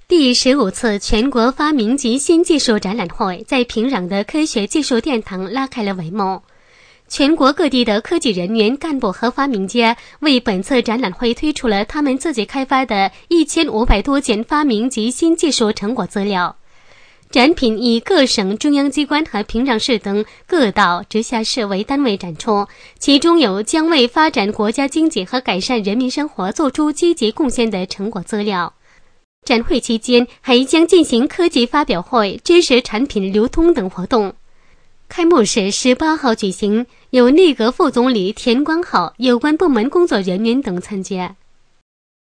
第15次全国发明及新技术展览会在平壤的科学技术殿堂拉开了帷幕。全国各地的科技人员、干部和发明家为本次展览会推出了他们自己开发的1500多件发明及新技术成果资料。展品以各省、中央机关和平壤市等各道、直辖市为单位展出，其中有将为发展国家经济和改善人民生活做出积极贡献的成果资料。展会期间还将进行科技发表会、知识产品流通等活动。开幕式18号举行，有内阁副总理田光好、有关部门工作人员等参加。